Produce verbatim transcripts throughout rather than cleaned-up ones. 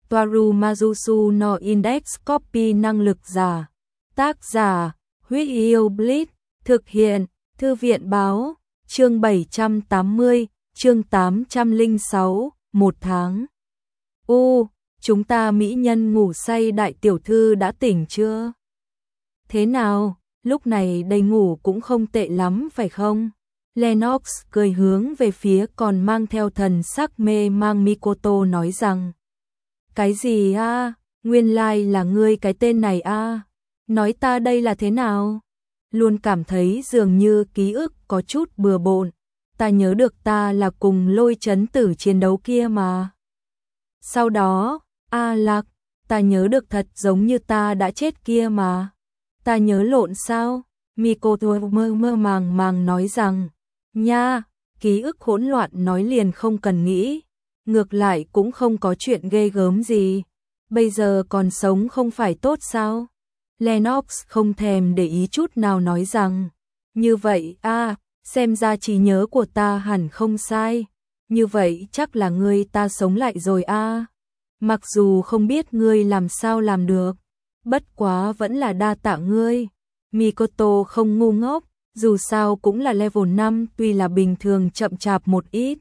Toaru Majusu no Index Copy năng lực giả. Tác giả, Huyết Yêu Blitz, thực hiện, Thư viện báo, chương bảy trăm tám mươi, chương tám trăm lẻ sáu, một tháng. U, chúng ta mỹ nhân ngủ say đại tiểu thư đã tỉnh chưa? Thế nào, lúc này đây ngủ cũng không tệ lắm phải không? Lennox cười hướng về phía còn mang theo thần sắc mê mang Mikoto nói rằng. Cái gì a? Nguyên lai là ngươi cái tên này a? Nói ta đây là thế nào? Luôn cảm thấy dường như ký ức có chút bừa bộn. Ta nhớ được ta là cùng Lôi Chấn Tử chiến đấu kia mà. Sau đó, a Lạc, ta nhớ được thật giống như ta đã chết kia mà. Ta nhớ lộn sao? Mikoto mơ mơ màng màng nói rằng. Nha, ký ức hỗn loạn nói liền không cần nghĩ. Ngược lại cũng không có chuyện ghê gớm gì. Bây giờ còn sống không phải tốt sao? Lennox không thèm để ý chút nào nói rằng. Như vậy a, xem ra trí nhớ của ta hẳn không sai. Như vậy chắc là ngươi ta sống lại rồi a. Mặc dù không biết ngươi làm sao làm được. Bất quá vẫn là đa tạ ngươi. Mikoto không ngu ngốc. Dù sao cũng là level năm, tuy là bình thường chậm chạp một ít.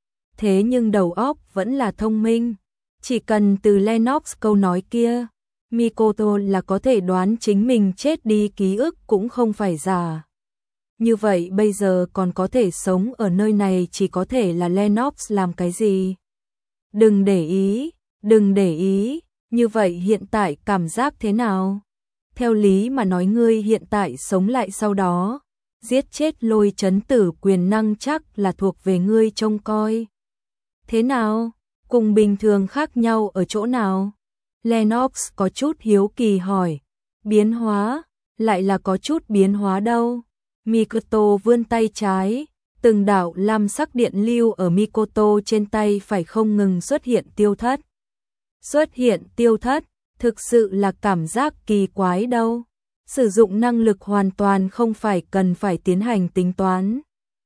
Thế nhưng đầu óc vẫn là thông minh. Chỉ cần từ Lennox câu nói kia, Mikoto là có thể đoán chính mình chết đi ký ức cũng không phải giả. Như vậy bây giờ còn có thể sống ở nơi này chỉ có thể là Lennox làm cái gì? Đừng để ý, đừng để ý, như vậy hiện tại cảm giác thế nào? Theo lý mà nói ngươi hiện tại sống lại sau đó. Giết chết Lôi Chấn Tử quyền năng chắc là thuộc về ngươi trông coi. Thế nào? Cùng bình thường khác nhau ở chỗ nào? Lennox có chút hiếu kỳ hỏi. Biến hóa? Lại là có chút biến hóa đâu? Mikoto vươn tay trái. Từng đạo lam sắc điện lưu ở Mikoto trên tay phải không ngừng xuất hiện tiêu thất. Xuất hiện tiêu thất, thực sự là cảm giác kỳ quái đâu. Sử dụng năng lực hoàn toàn không phải cần phải tiến hành tính toán.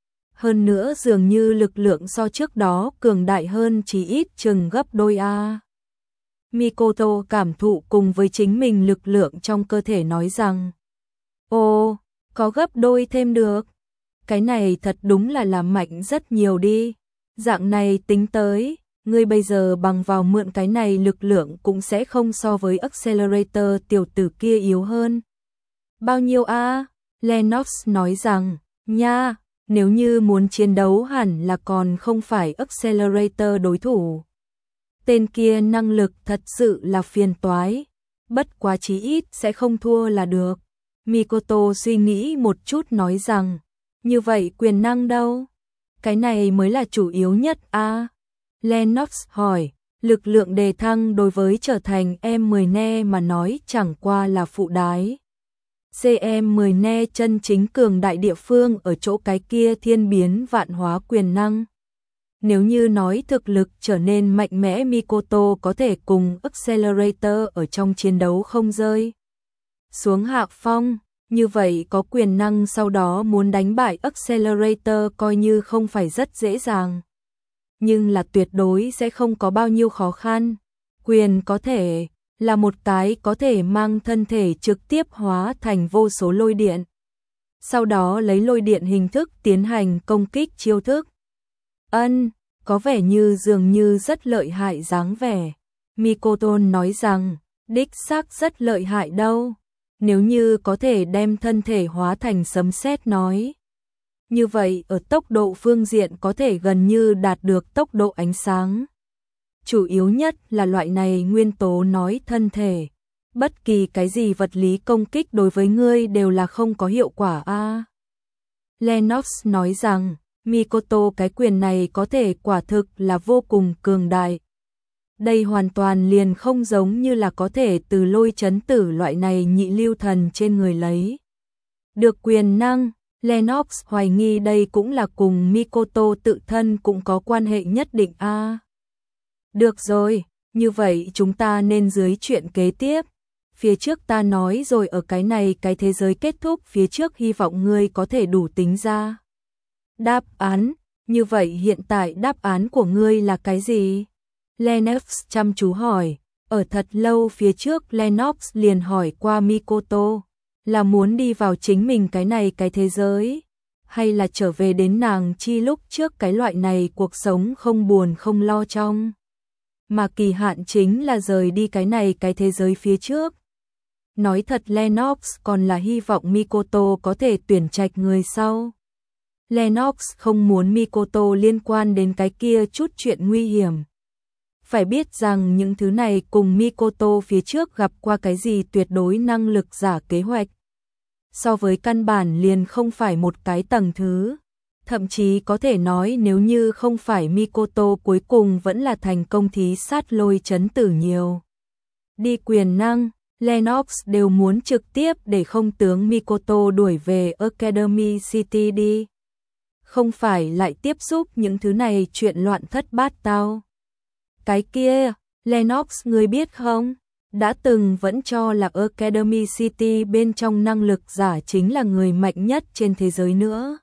Hơn nữa dường như lực lượng so trước đó cường đại hơn chỉ ít chừng gấp đôi a. Mikoto cảm thụ cùng với chính mình lực lượng trong cơ thể nói rằng. Ồ, có gấp đôi thêm được. Cái này thật đúng là làm mạnh rất nhiều đi. Dạng này tính tới, ngươi bây giờ bằng vào mượn cái này lực lượng cũng sẽ không so với Accelerator tiểu tử kia yếu hơn. Bao nhiêu a? Lennox nói rằng, nha, nếu như muốn chiến đấu hẳn là còn không phải Accelerator đối thủ. Tên kia năng lực thật sự là phiền toái, bất quá chí ít sẽ không thua là được. Mikoto suy nghĩ một chút nói rằng, như vậy quyền năng đâu? Cái này mới là chủ yếu nhất a. Lennox hỏi, lực lượng đề thăng đối với trở thành em mười ne mà nói chẳng qua là phụ đái. xê em mười ne chân chính cường đại địa phương ở chỗ cái kia thiên biến vạn hóa quyền năng. Nếu như nói thực lực trở nên mạnh mẽ Mikoto có thể cùng Accelerator ở trong chiến đấu không rơi xuống hạ phong, như vậy có quyền năng sau đó muốn đánh bại Accelerator coi như không phải rất dễ dàng. Nhưng là tuyệt đối sẽ không có bao nhiêu khó khăn. Quyền có thể là một cái có thể mang thân thể trực tiếp hóa thành vô số lôi điện. Sau đó lấy lôi điện hình thức tiến hành công kích chiêu thức. Ân, có vẻ như dường như rất lợi hại dáng vẻ. Mikoto nói rằng, đích xác rất lợi hại đâu. Nếu như có thể đem thân thể hóa thành sấm sét nói. Như vậy ở tốc độ phương diện có thể gần như đạt được tốc độ ánh sáng. Chủ yếu nhất là loại này nguyên tố nói thân thể. Bất kỳ cái gì vật lý công kích đối với ngươi đều là không có hiệu quả a. À. Lennox nói rằng, Mikoto cái quyền này có thể quả thực là vô cùng cường đại. Đây hoàn toàn liền không giống như là có thể từ Lôi Chấn Tử loại này nhị lưu thần trên người lấy. Được quyền năng, Lennox hoài nghi đây cũng là cùng Mikoto tự thân cũng có quan hệ nhất định a. À. Được rồi, như vậy chúng ta nên dưới chuyện kế tiếp. Phía trước ta nói rồi ở cái này cái thế giới kết thúc phía trước hy vọng ngươi có thể đủ tính ra. Đáp án, như vậy hiện tại đáp án của ngươi là cái gì? Lennox chăm chú hỏi, Ở thật lâu phía trước Lennox liền hỏi qua Mikoto, là muốn đi vào chính mình cái này cái thế giới, hay là trở về đến nàng chi lúc trước cái loại này cuộc sống không buồn không lo trong. Mà kỳ hạn chính là rời đi cái này cái thế giới phía trước. Nói thật Lennox còn là hy vọng Mikoto có thể tuyển trạch người sau. Lennox không muốn Mikoto liên quan đến cái kia chút chuyện nguy hiểm. Phải biết rằng những thứ này cùng Mikoto phía trước gặp qua cái gì tuyệt đối năng lực giả kế hoạch. So với căn bản liền không phải một cái tầng thứ. Thậm chí có thể nói nếu như không phải Mikoto cuối cùng vẫn là thành công thí sát lôi chấn tử nhiều. Đi quyền năng, Lennox đều muốn trực tiếp để không tướng Mikoto đuổi về Academy City đi. Không phải lại tiếp xúc những thứ này chuyện loạn thất bát tao. Cái kia, Lennox ngươi biết không? Đã từng vẫn cho là Academy City bên trong năng lực giả chính là người mạnh nhất trên thế giới nữa.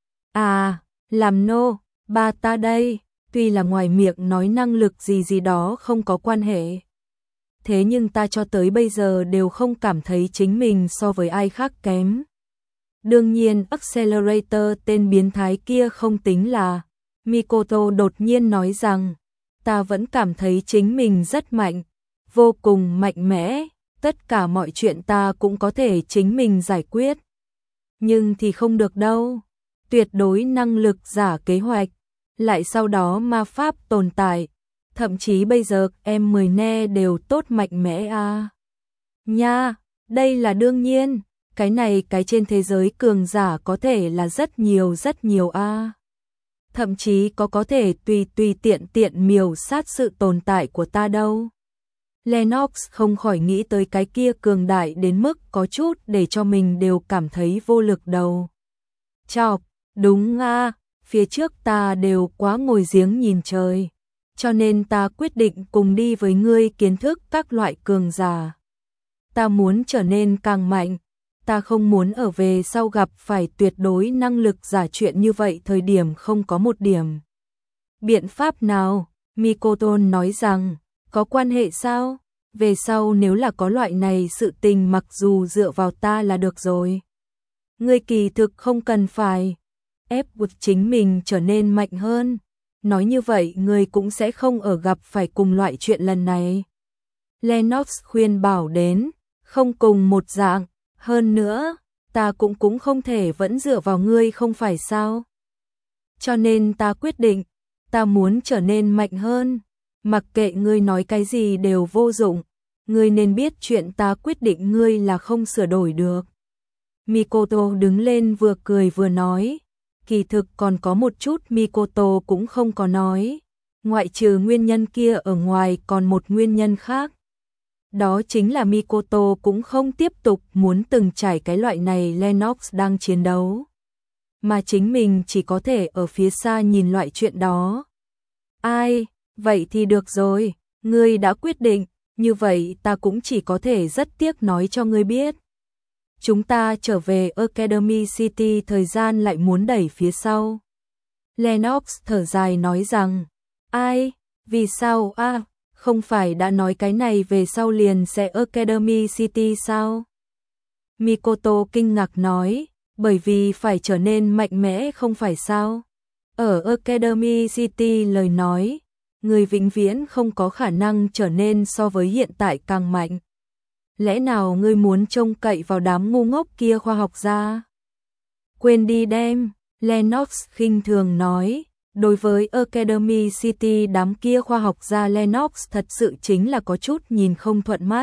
À, làm nô, bà ta đây, tuy là ngoài miệng nói năng lực gì gì đó không có quan hệ. Thế nhưng ta cho tới bây giờ đều không cảm thấy chính mình so với ai khác kém. Đương nhiên Accelerator tên biến thái kia không tính là. Mikoto đột nhiên nói rằng, ta vẫn cảm thấy chính mình rất mạnh, vô cùng mạnh mẽ, tất cả mọi chuyện ta cũng có thể chính mình giải quyết. Nhưng thì không được đâu, tuyệt đối năng lực giả kế hoạch, lại sau đó ma pháp tồn tại, thậm chí bây giờ em mười ne đều tốt mạnh mẽ à. Nha, đây là đương nhiên, cái này cái trên thế giới cường giả có thể là rất nhiều rất nhiều a. À. Thậm chí có có thể tùy tùy tiện tiện miểu sát sự tồn tại của ta đâu. Lennox không khỏi nghĩ tới cái kia cường đại đến mức có chút để cho mình đều cảm thấy vô lực đầu. Chọc, đúng à, phía trước ta đều quá ngồi giếng nhìn trời, cho nên ta quyết định cùng đi với ngươi kiến thức các loại cường giả. Ta muốn trở nên càng mạnh, ta không muốn ở về sau gặp phải tuyệt đối năng lực giả chuyện như vậy thời điểm không có một điểm. Biện pháp nào? Mikoto nói rằng, có quan hệ sao? Về sau nếu là có loại này sự tình mặc dù dựa vào ta là được rồi. Ngươi kỳ thực không cần phải ép buộc chính mình trở nên mạnh hơn. Nói như vậy ngươi cũng sẽ không ở gặp phải cùng loại chuyện lần này. Lennox khuyên bảo đến, không cùng một dạng. Hơn nữa, ta cũng cũng không thể vẫn dựa vào ngươi không phải sao. Cho nên ta quyết định, ta muốn trở nên mạnh hơn. Mặc kệ ngươi nói cái gì đều vô dụng, ngươi nên biết chuyện ta quyết định ngươi là không sửa đổi được. Mikoto đứng lên vừa cười vừa nói, kỳ thực còn có một chút Mikoto cũng không có nói, ngoại trừ nguyên nhân kia ở ngoài còn một nguyên nhân khác. Đó chính là Mikoto cũng không tiếp tục muốn từng trải cái loại này Lennox đang chiến đấu, mà chính mình chỉ có thể ở phía xa nhìn loại chuyện đó. Ai, vậy thì được rồi, ngươi đã quyết định, như vậy ta cũng chỉ có thể rất tiếc nói cho ngươi biết. Chúng ta trở về Academy City thời gian lại muốn đẩy phía sau. Lennox thở dài nói rằng, ai, vì sao a? À, không phải đã nói cái này về sau liền sẽ Academy City sao? Mikoto kinh ngạc nói, bởi vì phải trở nên mạnh mẽ không phải sao? Ở Academy City lời nói, người vĩnh viễn không có khả năng trở nên so với hiện tại càng mạnh. Lẽ nào ngươi muốn trông cậy vào đám ngu ngốc kia khoa học gia? Quên đi đem, Lennox khinh thường nói. Đối với Academy City đám kia khoa học gia Lennox thật sự chính là có chút nhìn không thuận mắt.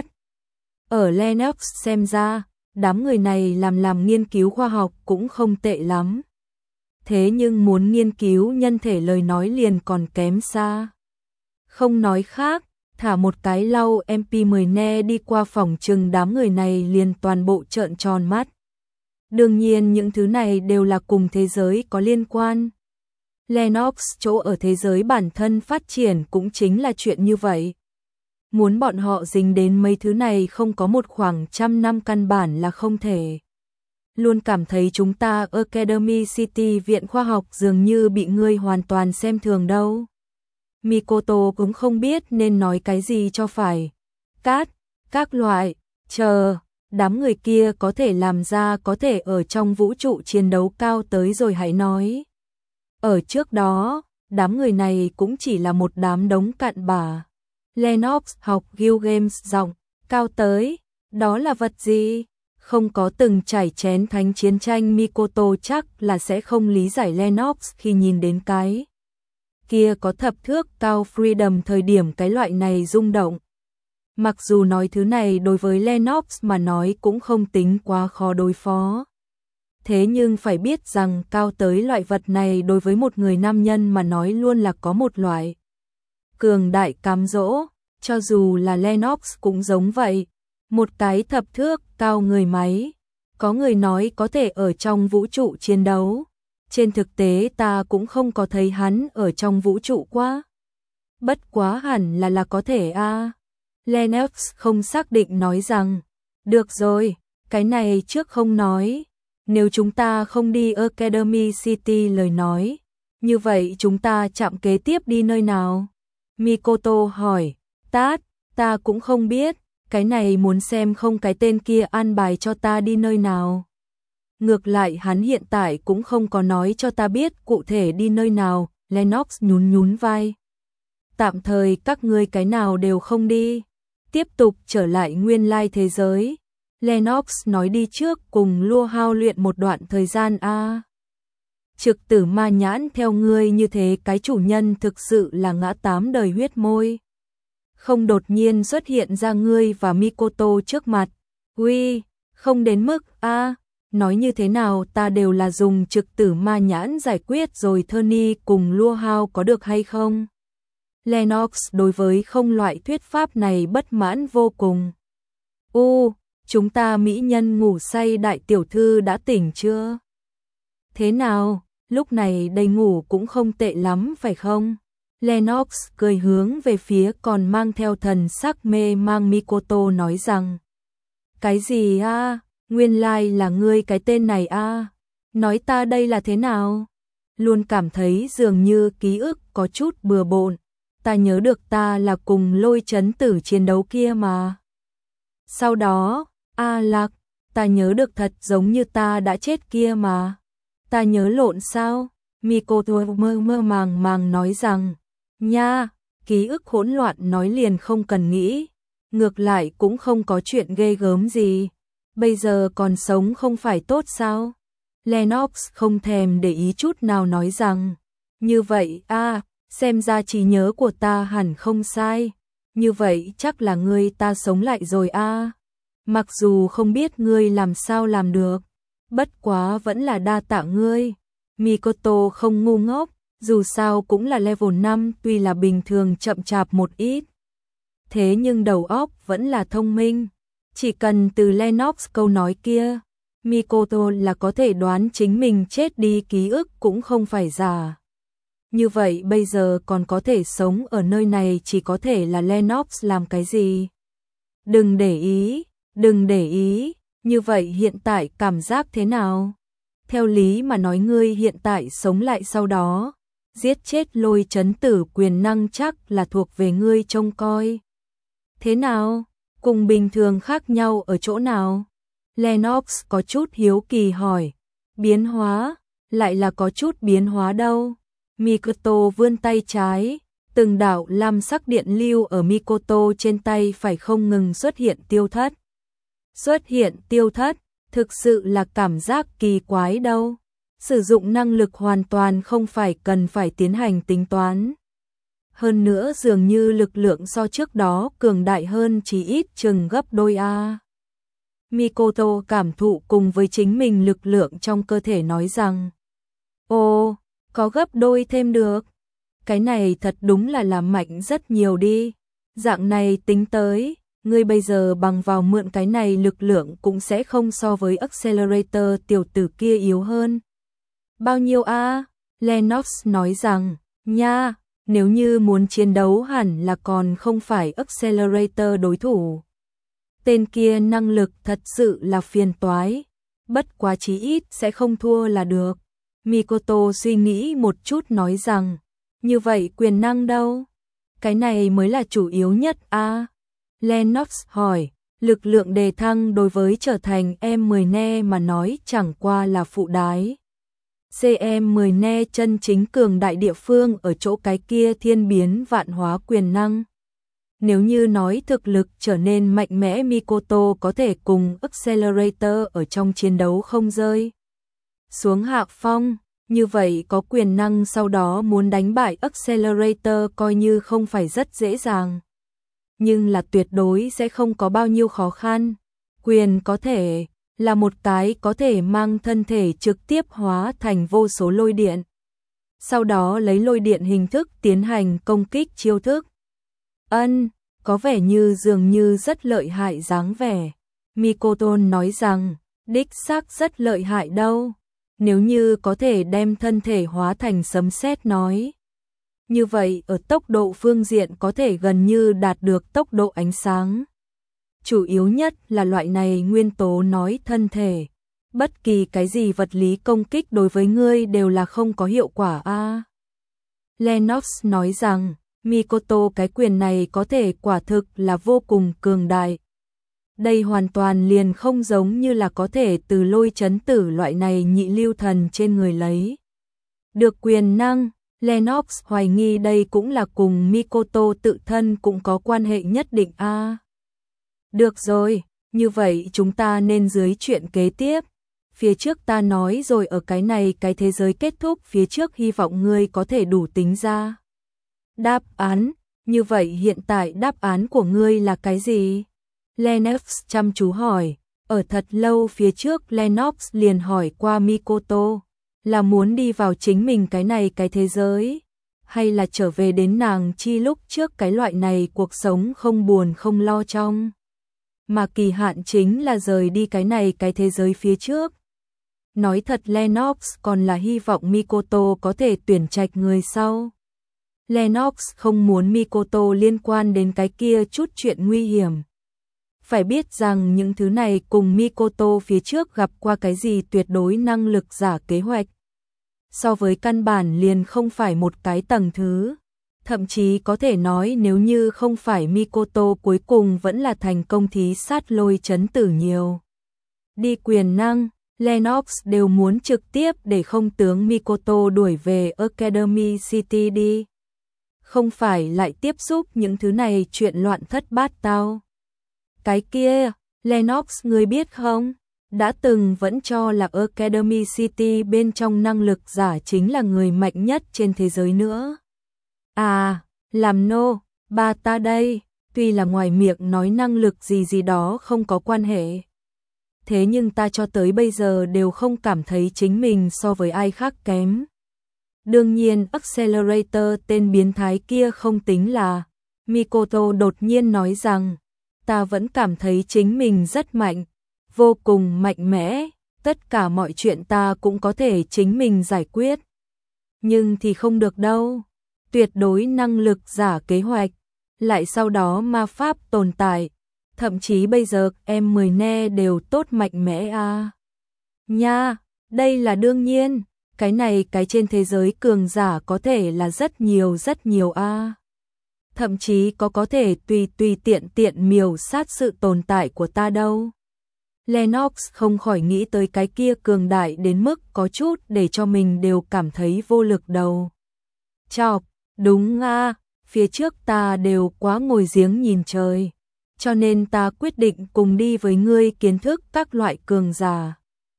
Ở Lennox xem ra, đám người này làm làm nghiên cứu khoa học cũng không tệ lắm. Thế nhưng muốn nghiên cứu nhân thể lời nói liền còn kém xa. Không nói khác, thả một cái lau em pê mười ne đi qua phòng trừng đám người này liền toàn bộ trợn tròn mắt. Đương nhiên những thứ này đều là cùng thế giới có liên quan. Lennox chỗ ở thế giới bản thân phát triển cũng chính là chuyện như vậy. Muốn bọn họ dính đến mấy thứ này không có một khoảng trăm năm căn bản là không thể. Luôn cảm thấy chúng ta Academy City viện khoa học dường như bị ngươi hoàn toàn xem thường đâu. Mikoto cũng không biết nên nói cái gì cho phải. cát, các loại, chờ, đám người kia có thể làm ra có thể ở trong vũ trụ chiến đấu cao tới rồi hãy nói. Ở trước đó, đám người này cũng chỉ là một đám đống cặn bã. Lennox học Guild Games giọng, cao tới, đó là vật gì? Không có từng trải chén thánh chiến tranh Mikoto chắc là sẽ không lý giải Lennox khi nhìn đến cái kia có thập thước cao Freedom thời điểm cái loại này rung động. Mặc dù nói thứ này đối với Lennox mà nói cũng không tính quá khó đối phó. Thế nhưng phải biết rằng cao tới loại vật này đối với một người nam nhân mà nói luôn là có một loại cường đại cám dỗ, cho dù là Lennox cũng giống vậy. Một cái thập thước cao người máy, có người nói có thể ở trong vũ trụ chiến đấu. Trên thực tế ta cũng không có thấy hắn ở trong vũ trụ quá. Bất quá hẳn là là có thể a. À. Lennox không xác định nói rằng, được rồi, cái này trước không nói. Nếu chúng ta không đi Academy City lời nói, như vậy chúng ta chạm kế tiếp đi nơi nào? Mikoto hỏi, tát, ta cũng không biết, cái này muốn xem không cái tên kia an bài cho ta đi nơi nào. Ngược lại hắn hiện tại cũng không có nói cho ta biết cụ thể đi nơi nào, Lennox nhún nhún vai. Tạm thời các ngươi cái nào đều không đi, tiếp tục trở lại nguyên lai thế giới. Lennox nói đi trước cùng Lua Hao luyện một đoạn thời gian a. À. Trực tử ma nhãn theo ngươi như thế cái chủ nhân thực sự là ngã tám đời huyết môi. Không đột nhiên xuất hiện ra ngươi và Mikoto trước mặt. Uy, không đến mức a. À. Nói như thế nào ta đều là dùng trực tử ma nhãn giải quyết rồi Tony cùng Lua Hao có được hay không? Lennox đối với không loại thuyết pháp này bất mãn vô cùng. U, chúng ta mỹ nhân ngủ say đại tiểu thư đã tỉnh chưa? Thế nào, lúc này đây ngủ cũng không tệ lắm phải không? Lennox cười hướng về phía còn mang theo thần sắc mê mang Mikoto nói rằng. Cái gì a? À? Nguyên lai là ngươi cái tên này a. À? Nói ta đây là thế nào? Luôn cảm thấy dường như ký ức có chút bừa bộn. Ta nhớ được ta là cùng Lôi Chấn Tử chiến đấu kia mà. Sau đó, a Lạc, ta nhớ được thật giống như ta đã chết kia mà. Ta nhớ lộn sao? Mikoto mơ mơ màng màng nói rằng, nha, ký ức hỗn loạn nói liền không cần nghĩ. Ngược lại cũng không có chuyện ghê gớm gì. Bây giờ còn sống không phải tốt sao? Lennox không thèm để ý chút nào nói rằng, như vậy a, à, xem ra trí nhớ của ta hẳn không sai. Như vậy chắc là ngươi ta sống lại rồi a. À. Mặc dù không biết ngươi làm sao làm được, bất quá vẫn là đa tạ ngươi. Mikoto không ngu ngốc, dù sao cũng là level năm tuy là bình thường chậm chạp một ít. Thế nhưng đầu óc vẫn là thông minh. Chỉ cần từ Lennox câu nói kia, Mikoto là có thể đoán chính mình chết đi ký ức cũng không phải giả. Như vậy bây giờ còn có thể sống ở nơi này chỉ có thể là Lennox làm cái gì? Đừng để ý, đừng để ý, như vậy hiện tại cảm giác thế nào? Theo lý mà nói ngươi hiện tại sống lại sau đó, giết chết Lôi Chấn Tử quyền năng chắc là thuộc về ngươi trông coi. Thế nào? Cùng bình thường khác nhau ở chỗ nào? Lennox có chút hiếu kỳ hỏi. Biến hóa? Lại là có chút biến hóa đâu? Mikoto vươn tay trái, từng đạo lam sắc điện lưu ở Mikoto trên tay phải không ngừng xuất hiện tiêu thất. Xuất hiện tiêu thất, thực sự là cảm giác kỳ quái đâu. Sử dụng năng lực hoàn toàn không phải cần phải tiến hành tính toán. Hơn nữa dường như lực lượng so trước đó cường đại hơn chỉ ít chừng gấp đôi a. Mikoto cảm thụ cùng với chính mình lực lượng trong cơ thể nói rằng, ồ, có gấp đôi thêm được. Cái này thật đúng là làm mạnh rất nhiều đi. Dạng này tính tới, ngươi bây giờ bằng vào mượn cái này lực lượng cũng sẽ không so với Accelerator tiểu tử kia yếu hơn. Bao nhiêu a? Lennox nói rằng, nha, nếu như muốn chiến đấu hẳn là còn không phải Accelerator đối thủ. Tên kia năng lực thật sự là phiền toái, bất quá chí ít sẽ không thua là được. Mikoto suy nghĩ một chút nói rằng, như vậy quyền năng đâu? Cái này mới là chủ yếu nhất a. Lennox hỏi, lực lượng đề thăng đối với trở thành em mười ne mà nói chẳng qua là phụ đái. xê em mười ne chân chính cường đại địa phương ở chỗ cái kia thiên biến vạn hóa quyền năng. Nếu như nói thực lực trở nên mạnh mẽ, Mikoto có thể cùng Accelerator ở trong chiến đấu không rơi xuống hạ phong, như vậy có quyền năng sau đó muốn đánh bại Accelerator coi như không phải rất dễ dàng. Nhưng là tuyệt đối sẽ không có bao nhiêu khó khăn. Quyền có thể là một cái có thể mang thân thể trực tiếp hóa thành vô số lôi điện. Sau đó lấy lôi điện hình thức tiến hành công kích chiêu thức. Ân, có vẻ như dường như rất lợi hại dáng vẻ. Mikoto nói rằng, đích xác rất lợi hại đâu. Nếu như có thể đem thân thể hóa thành sấm sét nói. Như vậy ở tốc độ phương diện có thể gần như đạt được tốc độ ánh sáng. Chủ yếu nhất là loại này nguyên tố nói thân thể. Bất kỳ cái gì vật lý công kích đối với ngươi đều là không có hiệu quả a. À, Lennox nói rằng, Mikoto cái quyền này có thể quả thực là vô cùng cường đại. Đây hoàn toàn liền không giống như là có thể từ lôi chấn tử loại này nhị lưu thần trên người lấy được quyền năng. Lennox hoài nghi đây cũng là cùng Mikoto tự thân cũng có quan hệ nhất định a. À, được rồi, như vậy chúng ta nên dưới chuyện kế tiếp. Phía trước ta nói rồi, ở cái này cái thế giới kết thúc phía trước hy vọng ngươi có thể đủ tính ra đáp án. Như vậy hiện tại đáp án của ngươi là cái gì? Lennox chăm chú hỏi. Ở thật lâu phía trước Lennox liền hỏi qua Mikoto, là muốn đi vào chính mình cái này cái thế giới, hay là trở về đến nàng chi lúc trước cái loại này cuộc sống không buồn không lo trong. Mà kỳ hạn chính là rời đi cái này cái thế giới phía trước. Nói thật Lennox còn là hy vọng Mikoto có thể tuyển trạch người sau. Lennox không muốn Mikoto liên quan đến cái kia chút chuyện nguy hiểm. Phải biết rằng những thứ này cùng Mikoto phía trước gặp qua cái gì tuyệt đối năng lực giả kế hoạch. So với căn bản liền không phải một cái tầng thứ. Thậm chí có thể nói nếu như không phải Mikoto cuối cùng vẫn là thành công thí sát lôi chấn tử nhiều. Đi quyền năng, Lennox đều muốn trực tiếp để không tướng Mikoto đuổi về Academy City đi. Không phải lại tiếp xúc những thứ này chuyện loạn thất bát tao. Cái kia, Lennox ngươi biết không? Đã từng vẫn cho là Academy City bên trong năng lực giả chính là người mạnh nhất trên thế giới nữa. À, làm nô, ba ta đây, tuy là ngoài miệng nói năng lực gì gì đó không có quan hệ. Thế nhưng ta cho tới bây giờ đều không cảm thấy chính mình so với ai khác kém. Đương nhiên Accelerator tên biến thái kia không tính là. Mikoto đột nhiên nói rằng, ta vẫn cảm thấy chính mình rất mạnh, vô cùng mạnh mẽ, tất cả mọi chuyện ta cũng có thể chính mình giải quyết. Nhưng thì không được đâu, tuyệt đối năng lực giả kế hoạch, lại sau đó ma pháp tồn tại, thậm chí bây giờ em mười ne đều tốt mạnh mẽ à. Nha, đây là đương nhiên, cái này cái trên thế giới cường giả có thể là rất nhiều rất nhiều a. À. Thậm chí có có thể tùy tùy tiện tiện miểu sát sự tồn tại của ta đâu. Lennox không khỏi nghĩ tới cái kia cường đại đến mức có chút để cho mình đều cảm thấy vô lực đầu. Chọc, đúng a, à, phía trước ta đều quá ngồi giếng nhìn trời, cho nên ta quyết định cùng đi với ngươi kiến thức các loại cường giả.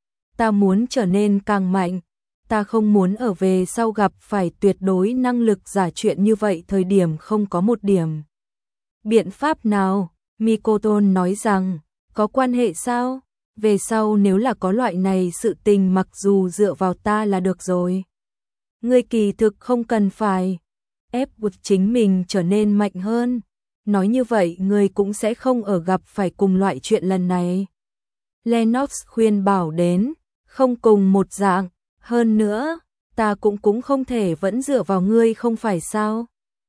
Ta muốn trở nên càng mạnh, ta không muốn ở về sau gặp phải tuyệt đối năng lực giả chuyện như vậy thời điểm không có một điểm. Biện pháp nào? Mikoto nói rằng, có quan hệ sao? Về sau nếu là có loại này sự tình mặc dù dựa vào ta là được rồi. Ngươi kỳ thực không cần phải ép buộc chính mình trở nên mạnh hơn. Nói như vậy ngươi cũng sẽ không ở gặp phải cùng loại chuyện lần này. Lennox khuyên bảo đến, không cùng một dạng. Hơn nữa, ta cũng cũng không thể vẫn dựa vào ngươi không phải sao.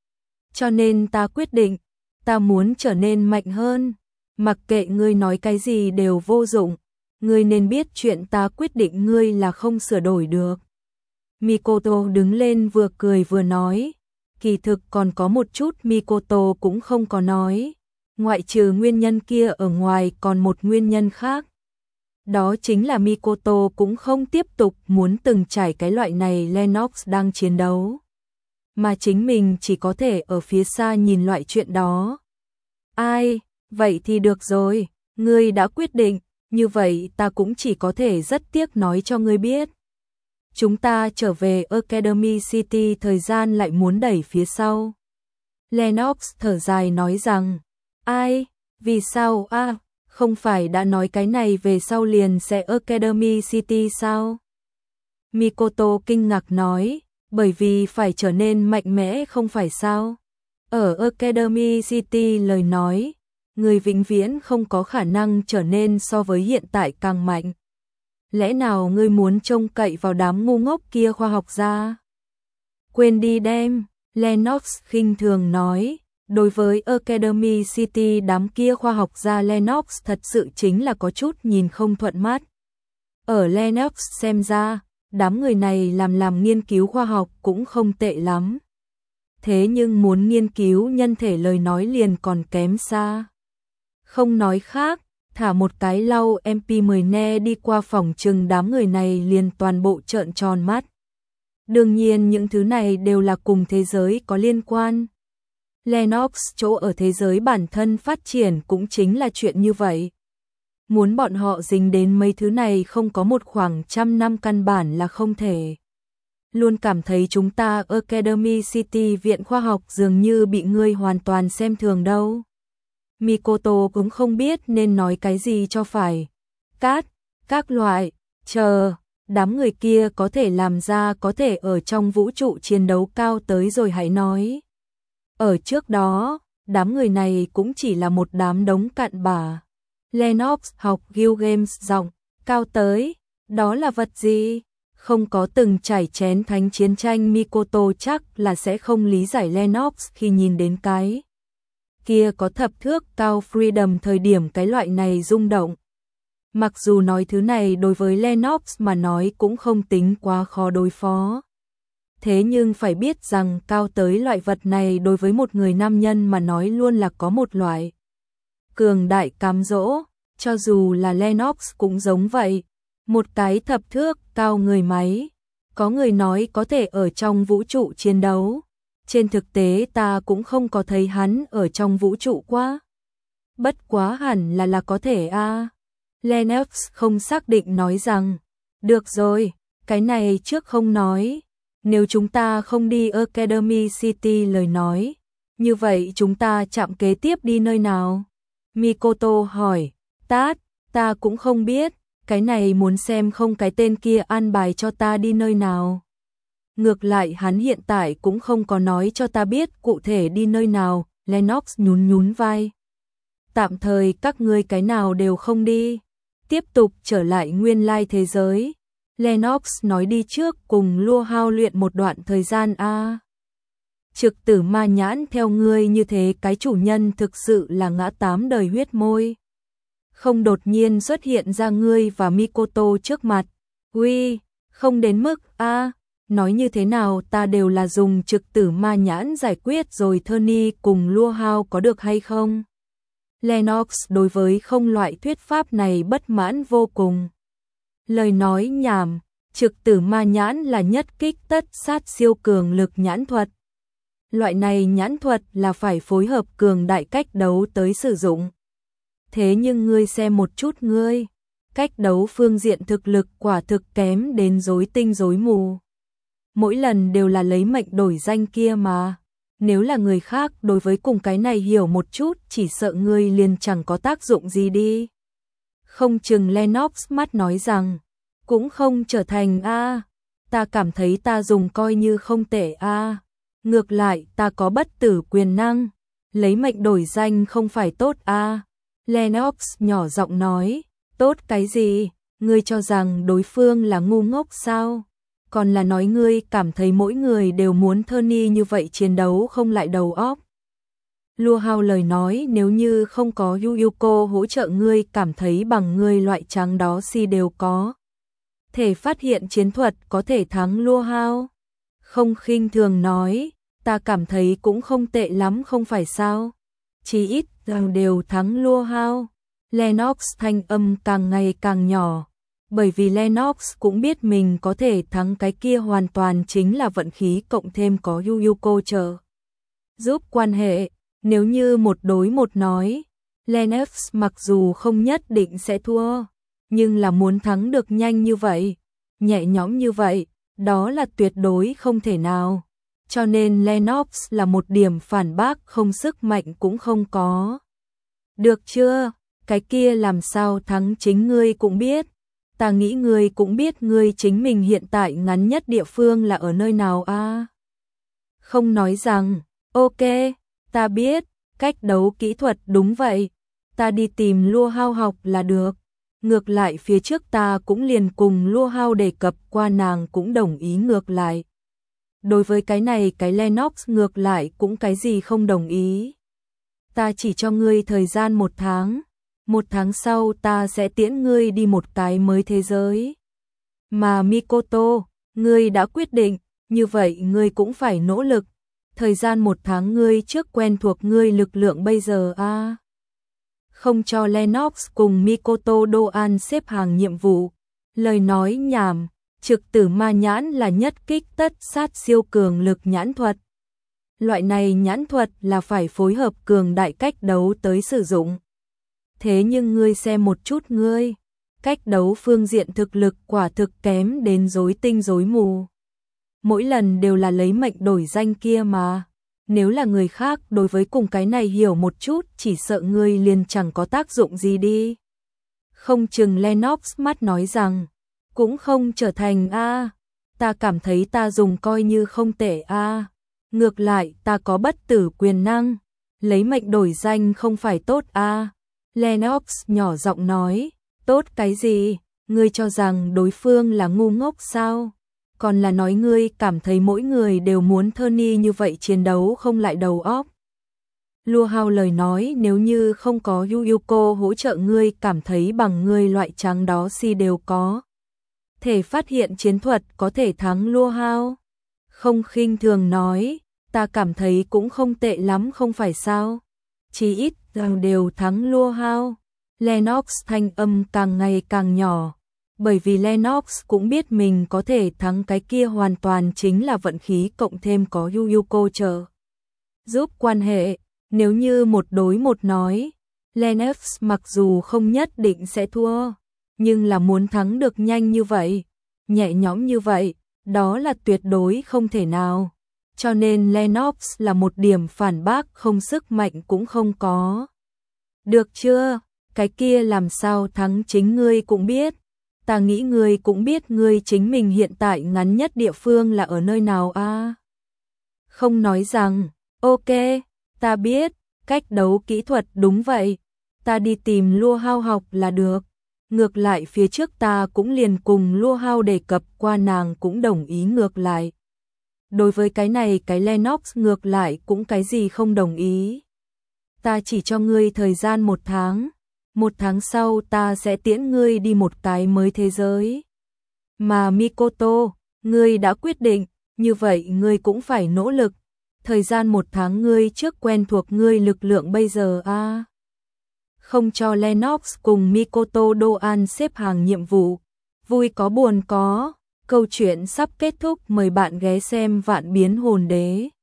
Cho nên ta quyết định, ta muốn trở nên mạnh hơn. Mặc kệ ngươi nói cái gì đều vô dụng. Ngươi nên biết chuyện ta quyết định ngươi là không sửa đổi được. Mikoto đứng lên vừa cười vừa nói. Kỳ thực còn có một chút Mikoto cũng không có nói. Ngoại trừ nguyên nhân kia ở ngoài còn một nguyên nhân khác. Đó chính là Mikoto cũng không tiếp tục muốn từng trải cái loại này Lennox đang chiến đấu. Mà chính mình chỉ có thể ở phía xa nhìn loại chuyện đó. Ai, vậy thì được rồi, ngươi đã quyết định, như vậy ta cũng chỉ có thể rất tiếc nói cho ngươi biết. Chúng ta trở về Academy City thời gian lại muốn đẩy phía sau. Lennox thở dài nói rằng, ai, vì sao a? À, không phải đã nói cái này về sau liền sẽ Academy City sao? Mikoto kinh ngạc nói, bởi vì phải trở nên mạnh mẽ không phải sao? Ở Academy City lời nói, người vĩnh viễn không có khả năng trở nên so với hiện tại càng mạnh. Lẽ nào ngươi muốn trông cậy vào đám ngu ngốc kia khoa học gia? Quên đi đem, Lennox khinh thường nói, đối với Academy City đám kia khoa học gia Lennox thật sự chính là có chút nhìn không thuận mắt. Ở Lennox xem ra, đám người này làm làm nghiên cứu khoa học cũng không tệ lắm. Thế nhưng muốn nghiên cứu nhân thể lời nói liền còn kém xa. Không nói khác, thả một cái lau em pê mười ne đi qua phòng trừng đám người này liền toàn bộ trợn tròn mắt. Đương nhiên những thứ này đều là cùng thế giới có liên quan. Lennox chỗ ở thế giới bản thân phát triển cũng chính là chuyện như vậy. Muốn bọn họ dính đến mấy thứ này không có một khoảng trăm năm căn bản là không thể. Luôn cảm thấy chúng ta Academy City viện khoa học dường như bị ngươi hoàn toàn xem thường đâu. Mikoto cũng không biết nên nói cái gì cho phải. Cát, các loại, chờ, đám người kia có thể làm ra có thể ở trong vũ trụ chiến đấu cao tới rồi hãy nói. Ở trước đó, đám người này cũng chỉ là một đám đống cặn bã. Lennox học Guild Games giọng, cao tới, đó là vật gì? Không có từng trải chén thánh chiến tranh Mikoto chắc là sẽ không lý giải Lennox khi nhìn đến cái kia có thập thước cao Freedom thời điểm cái loại này rung động. Mặc dù nói thứ này đối với Lennox mà nói cũng không tính quá khó đối phó. Thế nhưng phải biết rằng cao tới loại vật này đối với một người nam nhân mà nói luôn là có một loại cường đại cám dỗ, cho dù là Lennox cũng giống vậy. Một cái thập thước cao người máy, có người nói có thể ở trong vũ trụ chiến đấu. Trên thực tế ta cũng không có thấy hắn ở trong vũ trụ quá. Bất quá hẳn là là có thể a. À. Lennox không xác định nói rằng, được rồi, cái này trước không nói. Nếu chúng ta không đi Academy City lời nói, như vậy chúng ta chạm kế tiếp đi nơi nào? Mikoto hỏi, tát, ta cũng không biết, cái này muốn xem không cái tên kia an bài cho ta đi nơi nào. Ngược lại hắn hiện tại cũng không có nói cho ta biết cụ thể đi nơi nào, Lennox nhún nhún vai. Tạm thời các ngươi cái nào đều không đi, tiếp tục trở lại nguyên lai thế giới. Lennox nói đi trước cùng Lua Hao luyện một đoạn thời gian a. À. Trực tử ma nhãn theo ngươi như thế cái chủ nhân thực sự là ngã tám đời huyết môi. Không đột nhiên xuất hiện ra ngươi và Mikoto trước mặt. Uy, không đến mức a. À. Nói như thế nào ta đều là dùng trực tử ma nhãn giải quyết rồi Tony cùng Lua Hao có được hay không? Lennox đối với không loại thuyết pháp này bất mãn vô cùng. Lời nói nhảm, trực tử ma nhãn là nhất kích tất sát siêu cường lực nhãn thuật. Loại này nhãn thuật là phải phối hợp cường đại cách đấu tới sử dụng. Thế nhưng ngươi xem một chút ngươi, cách đấu phương diện thực lực quả thực kém đến rối tinh rối mù. Mỗi lần đều là lấy mệnh đổi danh kia mà. Nếu là người khác đối với cùng cái này hiểu một chút chỉ sợ ngươi liền chẳng có tác dụng gì đi. Không chừng Lennox mắt nói rằng, cũng không trở thành a, à. Ta cảm thấy ta dùng coi như không tệ a. À. Ngược lại ta có bất tử quyền năng, lấy mệnh đổi danh không phải tốt a. À. Lennox nhỏ giọng nói, tốt cái gì, ngươi cho rằng đối phương là ngu ngốc sao? Còn là nói ngươi cảm thấy mỗi người đều muốn Tony như vậy chiến đấu không lại đầu óc. Lua Hao lời nói nếu như không có Yuyuko hỗ trợ ngươi cảm thấy bằng ngươi loại trắng đó si đều có. Thể phát hiện chiến thuật có thể thắng Lua Hao. Không khinh thường nói, ta cảm thấy cũng không tệ lắm không phải sao. Chí ít rằng đều thắng Lua Hao. Lennox thanh âm càng ngày càng nhỏ, bởi vì Lennox cũng biết mình có thể thắng cái kia hoàn toàn chính là vận khí cộng thêm có Yuyuko trợ giúp quan hệ, nếu như một đối một nói, Lennox mặc dù không nhất định sẽ thua, nhưng là muốn thắng được nhanh như vậy, nhẹ nhõm như vậy, đó là tuyệt đối không thể nào. Cho nên Lennox là một điểm phản bác không sức mạnh cũng không có. Được chưa? Cái kia làm sao thắng chính ngươi cũng biết. Ta nghĩ ngươi cũng biết ngươi chính mình hiện tại ngắn nhất địa phương là ở nơi nào a? À? Không nói rằng, ok, ta biết, cách đấu kỹ thuật đúng vậy. Ta đi tìm Lua Hao học là được. Ngược lại phía trước ta cũng liền cùng Lua Hao đề cập qua, nàng cũng đồng ý ngược lại. Đối với cái này cái Lennox ngược lại cũng cái gì không đồng ý. Ta chỉ cho ngươi thời gian một tháng. Một tháng sau ta sẽ tiễn ngươi đi một cái mới thế giới. Mà Mikoto, ngươi đã quyết định, như vậy ngươi cũng phải nỗ lực. Thời gian một tháng ngươi trước quen thuộc ngươi lực lượng bây giờ a. À. Không cho Lennox cùng Mikoto Doan xếp hàng nhiệm vụ. Lời nói nhảm, trực tử ma nhãn là nhất kích tất sát siêu cường lực nhãn thuật. Loại này nhãn thuật là phải phối hợp cường đại cách đấu tới sử dụng. Thế nhưng ngươi xem một chút ngươi, cách đấu phương diện thực lực quả thực kém đến rối tinh rối mù. Mỗi lần đều là lấy mệnh đổi danh kia mà. Nếu là người khác đối với cùng cái này hiểu một chút, chỉ sợ ngươi liền chẳng có tác dụng gì đi. Không chừng Lennox mắt nói rằng, cũng không trở thành a, à. Ta cảm thấy ta dùng coi như không tệ a. À. Ngược lại ta có bất tử quyền năng, lấy mệnh đổi danh không phải tốt a. À. Lennox nhỏ giọng nói, tốt cái gì, ngươi cho rằng đối phương là ngu ngốc sao? Còn là nói ngươi cảm thấy mỗi người đều muốn Tony như vậy chiến đấu không lại đầu óc. Lua Hao lời nói, nếu như không có Yuyuko hỗ trợ ngươi cảm thấy bằng ngươi loại trắng đó si đều có thể phát hiện chiến thuật có thể thắng Lua Hao. Không khinh thường nói, ta cảm thấy cũng không tệ lắm không phải sao? Chỉ ít rằng đều thắng Lua Hao. Lennox thanh âm càng ngày càng nhỏ, bởi vì Lennox cũng biết mình có thể thắng cái kia hoàn toàn chính là vận khí cộng thêm có Yuyuko trợ giúp quan hệ, nếu như một đối một nói, Lennox mặc dù không nhất định sẽ thua, nhưng là muốn thắng được nhanh như vậy, nhẹ nhõm như vậy, đó là tuyệt đối không thể nào. Cho nên Lennox là một điểm phản bác không sức mạnh cũng không có. Được chưa? Cái kia làm sao thắng chính ngươi cũng biết. Ta nghĩ ngươi cũng biết ngươi chính mình hiện tại ngắn nhất địa phương là ở nơi nào a. À? Không nói rằng, ok, ta biết, cách đấu kỹ thuật đúng vậy. Ta đi tìm Lua Hao học là được. Ngược lại phía trước ta cũng liền cùng Lua Hao đề cập qua, nàng cũng đồng ý ngược lại. Đối với cái này cái Lennox ngược lại cũng cái gì không đồng ý. Ta chỉ cho ngươi thời gian một tháng. Một tháng sau ta sẽ tiễn ngươi đi một cái mới thế giới. Mà Mikoto, ngươi đã quyết định, như vậy ngươi cũng phải nỗ lực. Thời gian một tháng ngươi trước quen thuộc ngươi lực lượng bây giờ a. À. Không cho Lennox cùng Mikoto Doan xếp hàng nhiệm vụ. Vui có buồn có. Câu chuyện sắp kết thúc, mời bạn ghé xem Vạn Biến Hồn Đế.